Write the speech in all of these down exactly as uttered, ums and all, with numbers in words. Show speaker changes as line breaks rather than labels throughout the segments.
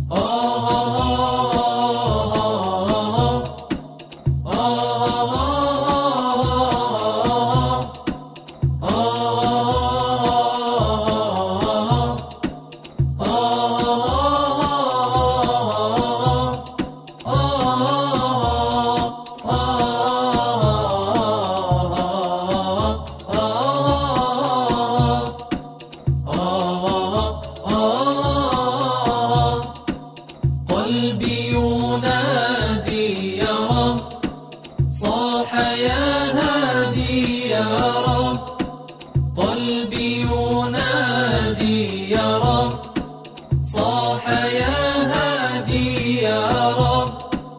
قلبي ينادي يا رب، صاح يا هادي يا رب. قلبي ينادي يا رب، صاح يا هادي يا رب.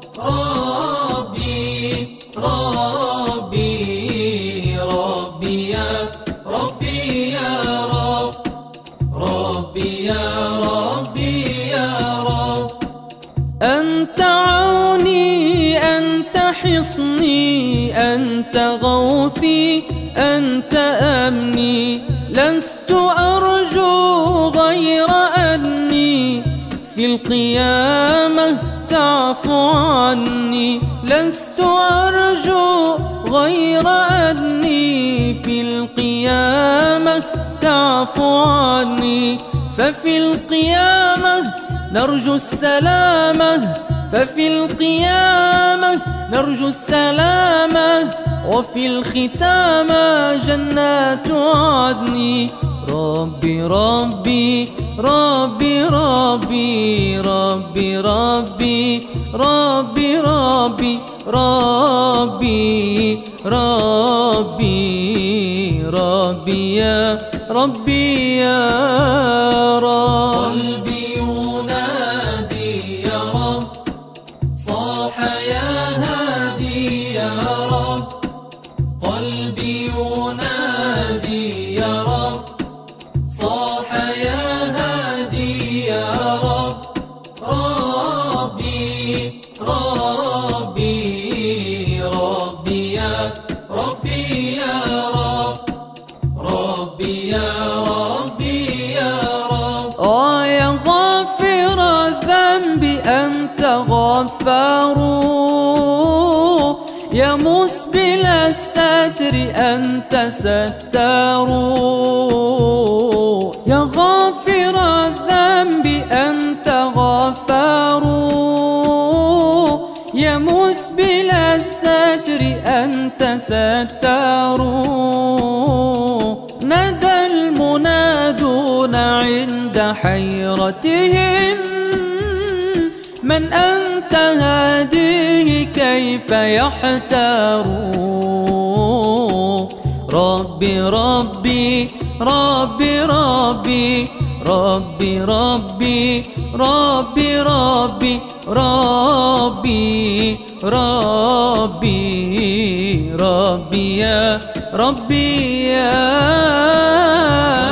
ربي ربي ربي يا ربي يا رب، ربي يا ربي يا رب. أنت عوني، أنت حصني، أنت غوثي، أنت أمني. لست أرجو غير أني في القيامة تعفو عني. لست أرجو غير أني في القيامة تعفو عني. ففي القيامة نرجو السلامة، ففي القيامة نرجو السلامة، وفي الختامة جنات عدن. ربي ربي ربي ربي ربي ربي ربي ربي ربي ربي ربي يا ربي يا رب. قلبي ينادي يا رب، صاح يا هادي يا رب. قلبي ينادي يا رب، صاح يا هادي يا رب. ربي ربي ربي يا ربي يا رب، ربي يا ربي يا رب. آه يا غافر الذنب أنت غفار، يا مسبل الستر أنت ستار. يا غافر الذنب أنت غفار، يا مسبل الستر أنت ستار. ندى المنادون عند حيرتهم، من أنت هاديه كيف يحتار. ربي ربي ربي ربي ربي ربي ربي ربي ربي ربي ربي يا ربي يا